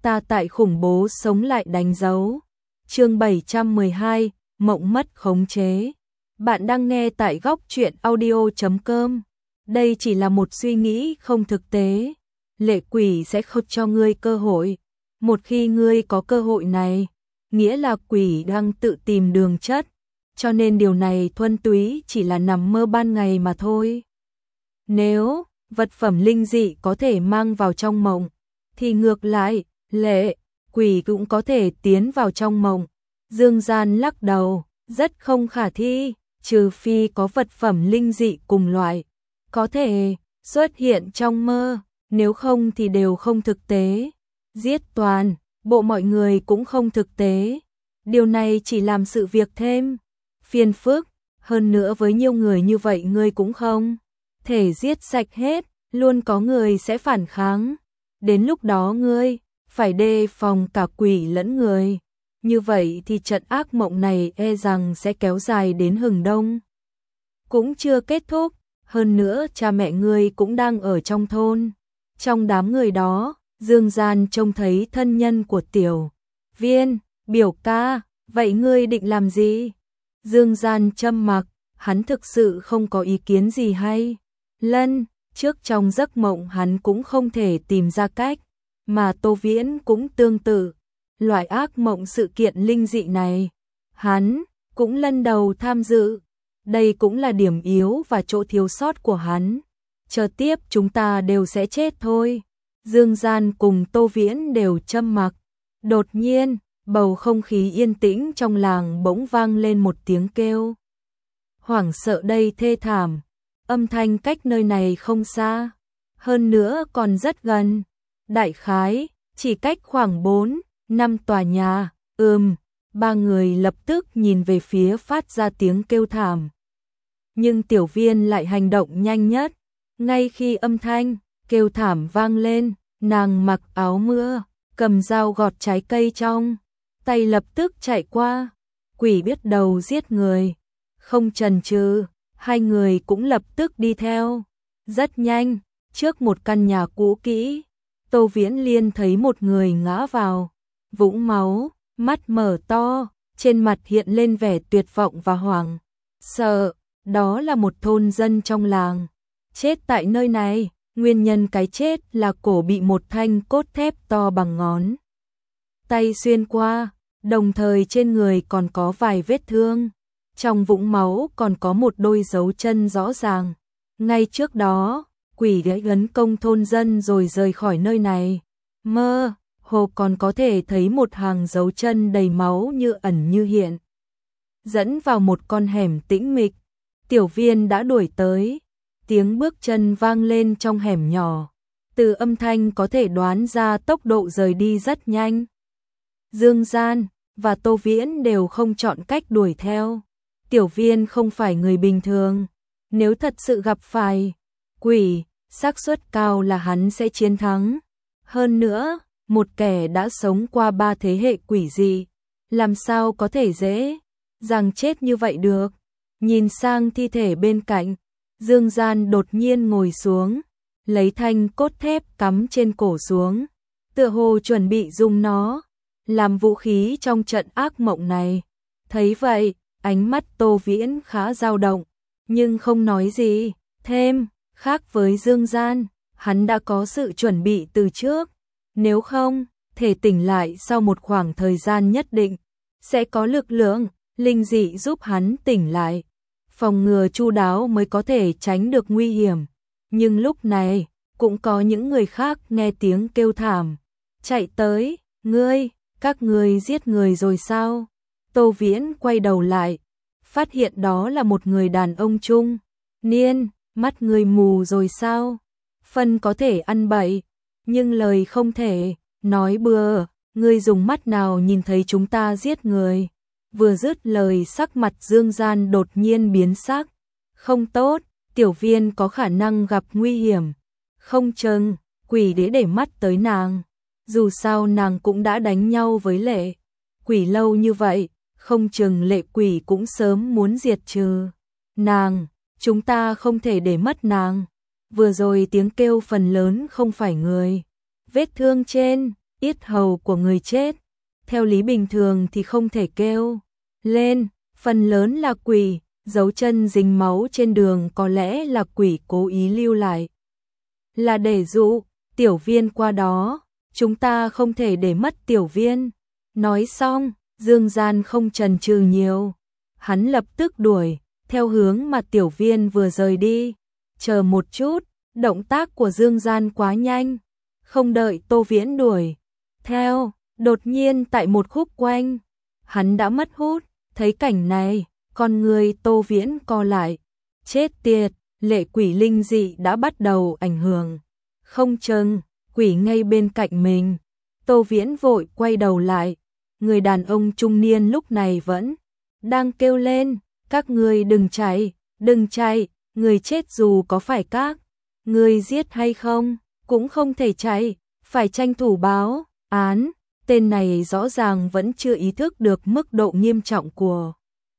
ta tại khủng bố sống lại đánh dấu. Chương 712, mộng mất khống chế. Bạn đang nghe tại góc truyện audio.com. Đây chỉ là một suy nghĩ không thực tế. Lệ quỷ sẽ không cho ngươi cơ hội. Một khi ngươi có cơ hội này, nghĩa là quỷ đang tự tìm đường chết. Cho nên điều này thuần túy chỉ là nằm mơ ban ngày mà thôi. Nếu vật phẩm linh dị có thể mang vào trong mộng, thì ngược lại, lệ quỷ cũng có thể tiến vào trong mộng. Dương Gian lắc đầu, rất không khả thi, trừ phi có vật phẩm linh dị cùng loại, có thể xuất hiện trong mơ, nếu không thì đều không thực tế. Giết toàn bộ mọi người cũng không thực tế. Điều này chỉ làm sự việc thêm phiền phức, hơn nữa với nhiều người như vậy ngươi cũng không thể giết sạch hết, luôn có người sẽ phản kháng. Đến lúc đó ngươi phải đề phòng cả quỷ lẫn người. Như vậy thì trận ác mộng này e rằng sẽ kéo dài đến hừng đông. Cũng chưa kết thúc, hơn nữa cha mẹ ngươi cũng đang ở trong thôn. Trong đám người đó, Dương Gian trông thấy thân nhân của Tiểu Viên, biểu ca, vậy ngươi định làm gì? Dương Gian trầm mặc, hắn thực sự không có ý kiến gì hay. Lân, trước trong giấc mộng hắn cũng không thể tìm ra cách, mà Tô Viễn cũng tương tự. Loại ác mộng sự kiện linh dị này, hắn cũng lần đầu tham dự. Đây cũng là điểm yếu và chỗ thiếu sót của hắn. Chờ tiếp chúng ta đều sẽ chết thôi. Dương Gian cùng Tô Viễn đều trầm mặc. Đột nhiên, bầu không khí yên tĩnh trong làng bỗng vang lên một tiếng kêu. Hoảng sợ đây thê thảm. Âm thanh cách nơi này không xa, hơn nữa còn rất gần. Đại khái, chỉ cách khoảng 4-5 tòa nhà. Ba người lập tức nhìn về phía phát ra tiếng kêu thảm. Nhưng Tiểu Viên lại hành động nhanh nhất. Ngay khi âm thanh kêu thảm vang lên, nàng mặc áo mưa, cầm dao gọt trái cây trong tay lập tức chạy qua. Quỷ biết đầu giết người, không chần chừ, hai người cũng lập tức đi theo. Rất nhanh, trước một căn nhà cũ kỹ, Tô Viễn Liên thấy một người ngã vào vũng máu, mắt mở to, trên mặt hiện lên vẻ tuyệt vọng và hoảng sợ. Đó là một thôn dân trong làng, chết tại nơi này. Nguyên nhân cái chết là cổ bị một thanh cốt thép to bằng ngón tay xuyên qua, đồng thời trên người còn có vài vết thương. Trong vũng máu còn có một đôi dấu chân rõ ràng. Ngay trước đó, quỷ đã tấn công thôn dân rồi rời khỏi nơi này. Mơ hồ còn có thể thấy một hàng dấu chân đầy máu như ẩn như hiện, dẫn vào một con hẻm tĩnh mịch. Tiểu Viên đã đuổi tới. Tiếng bước chân vang lên trong hẻm nhỏ. Từ âm thanh có thể đoán ra tốc độ rời đi rất nhanh. Dương Gian và Tô Viễn đều không chọn cách đuổi theo. Tiểu Viên không phải người bình thường. Nếu thật sự gặp phải quỷ, xác suất cao là hắn sẽ chiến thắng. Hơn nữa, một kẻ đã sống qua 3 thế hệ quỷ dị, làm sao có thể dễ dàng chết như vậy được. Nhìn sang thi thể bên cạnh, Dương Gian đột nhiên ngồi xuống, lấy thanh cốt thép cắm trên cổ xuống, tựa hồ chuẩn bị dùng nó làm vũ khí trong trận ác mộng này. Thấy vậy, ánh mắt Tô Viễn khá dao động, nhưng không nói gì thêm. Khác với Dương Gian, hắn đã có sự chuẩn bị từ trước. Nếu không, thể tỉnh lại sau một khoảng thời gian nhất định, sẽ có lực lượng linh dị giúp hắn tỉnh lại. Phòng ngừa chu đáo mới có thể tránh được nguy hiểm. Nhưng lúc này, cũng có những người khác nghe tiếng kêu thảm, chạy tới. Các ngươi giết người rồi sao? Tô Viễn quay đầu lại, phát hiện đó là một người đàn ông trung niên. Mắt người mù rồi sao? Phân có thể ăn bậy, nhưng lời không thể nói bừa. Ngươi dùng mắt nào nhìn thấy chúng ta giết người? Vừa dứt lời, sắc mặt Dương Gian đột nhiên biến sắc. Không tốt, Tiểu Viên có khả năng gặp nguy hiểm. Không chừng quỷ đế để mắt tới nàng. Dù sao nàng cũng đã đánh nhau với lệ quỷ lâu như vậy, không chừng lệ quỷ cũng sớm muốn diệt trừ nàng. Chúng ta không thể để mất nàng. Vừa rồi tiếng kêu phần lớn không phải người. Vết thương trên yết hầu của người chết, theo lý bình thường thì không thể kêu lên, phần lớn là quỷ, dấu chân dính máu trên đường có lẽ là quỷ cố ý lưu lại. Là để dụ Tiểu Viên qua đó, chúng ta không thể để mất Tiểu Viên. Nói xong, Dương Gian không chần chừ nhiều, hắn lập tức đuổi theo hướng mà Tiểu Viên vừa rời đi. Chờ một chút, động tác của Dương Gian quá nhanh, không đợi Tô Viễn đuổi theo, đột nhiên tại một khúc quanh, hắn đã mất hút. Thấy cảnh này, con người Tô Viễn co lại. Chết tiệt, lệ quỷ linh dị đã bắt đầu ảnh hưởng. Không chừng, quỷ ngay bên cạnh mình. Tô Viễn vội quay đầu lại. Người đàn ông trung niên lúc này vẫn đang kêu lên, các ngươi đừng chạy, người chết dù có phải các ngươi giết hay không, cũng không thể chạy, phải tranh thủ báo án. Tên này rõ ràng vẫn chưa ý thức được mức độ nghiêm trọng của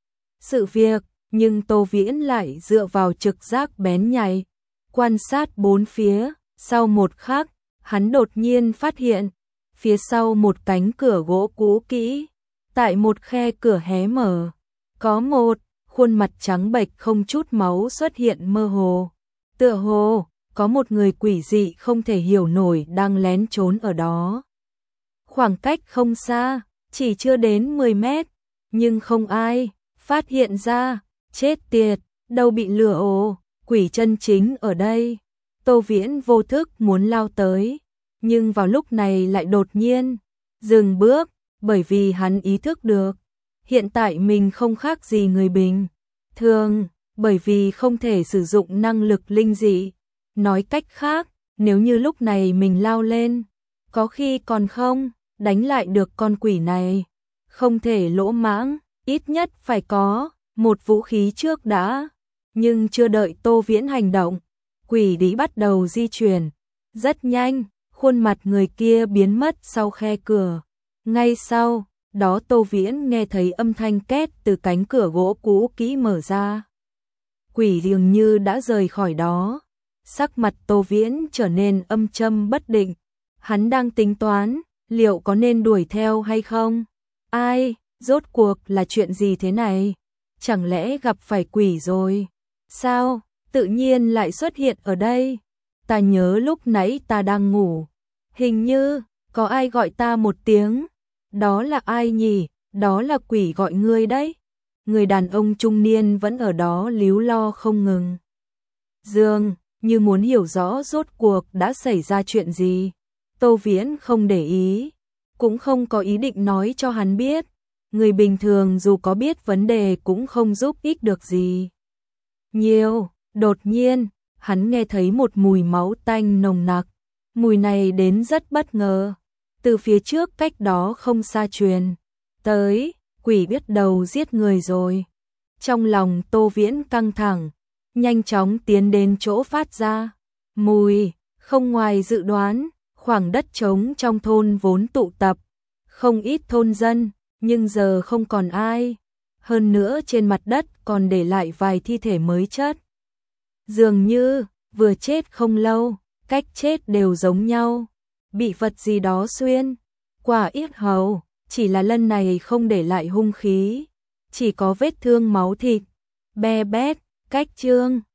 sự việc, nhưng Tô Viễn lại dựa vào trực giác bén nhạy, quan sát bốn phía. Sau một khắc, hắn đột nhiên phát hiện, phía sau một cánh cửa gỗ cũ kỹ, tại một khe cửa hé mở, có một khuôn mặt trắng bệch không chút máu xuất hiện mơ hồ. Tựa hồ, có một người quỷ dị không thể hiểu nổi đang lén trốn ở đó. Khoảng cách không xa, chỉ chưa đến 10 mét, nhưng không ai phát hiện ra. Chết tiệt, đâu bị lừa ồ, quỷ chân chính ở đây. Tô Viễn vô thức muốn lao tới, nhưng vào lúc này lại đột nhiên dừng bước, bởi vì hắn ý thức được, hiện tại mình không khác gì người bình thường, bởi vì không thể sử dụng năng lực linh dị. Nói cách khác, nếu như lúc này mình lao lên, có khi còn không đánh lại được con quỷ này. Không thể lỗ mãng, ít nhất phải có một vũ khí trước đã. Nhưng chưa đợi Tô Viễn hành động, quỷ đĩ bắt đầu di chuyển. Rất nhanh, khuôn mặt người kia biến mất sau khe cửa. Ngay sau đó Tô Viễn nghe thấy âm thanh két từ cánh cửa gỗ cũ kỹ mở ra. Quỷ dường như đã rời khỏi đó. Sắc mặt Tô Viễn trở nên âm trầm bất định. Hắn đang tính toán, liệu có nên đuổi theo hay không? Ai, rốt cuộc là chuyện gì thế này? Chẳng lẽ gặp phải quỷ rồi? Sao, tự nhiên lại xuất hiện ở đây? Ta nhớ lúc nãy ta đang ngủ. Hình như, có ai gọi ta một tiếng. Đó là ai nhỉ? Đó là quỷ gọi ngươi đấy. Người đàn ông trung niên vẫn ở đó líu lo không ngừng. Dường như muốn hiểu rõ rốt cuộc đã xảy ra chuyện gì. Tô Viễn không để ý, cũng không có ý định nói cho hắn biết. Người bình thường dù có biết vấn đề cũng không giúp ích được gì nhiều. Đột nhiên, hắn nghe thấy một mùi máu tanh nồng nặc. Mùi này đến rất bất ngờ. Từ phía trước cách đó không xa truyền tới, quỷ biết đầu giết người rồi. Trong lòng Tô Viễn căng thẳng, nhanh chóng tiến đến chỗ phát ra mùi. Không ngoài dự đoán, khoảng đất trống trong thôn vốn tụ tập không ít thôn dân, nhưng giờ không còn ai. Hơn nữa trên mặt đất còn để lại vài thi thể mới chất. Dường như vừa chết không lâu, cách chết đều giống nhau, bị vật gì đó xuyên qua yết hầu, chỉ là lần này không để lại hung khí, chỉ có vết thương máu thịt be bét. Cách chương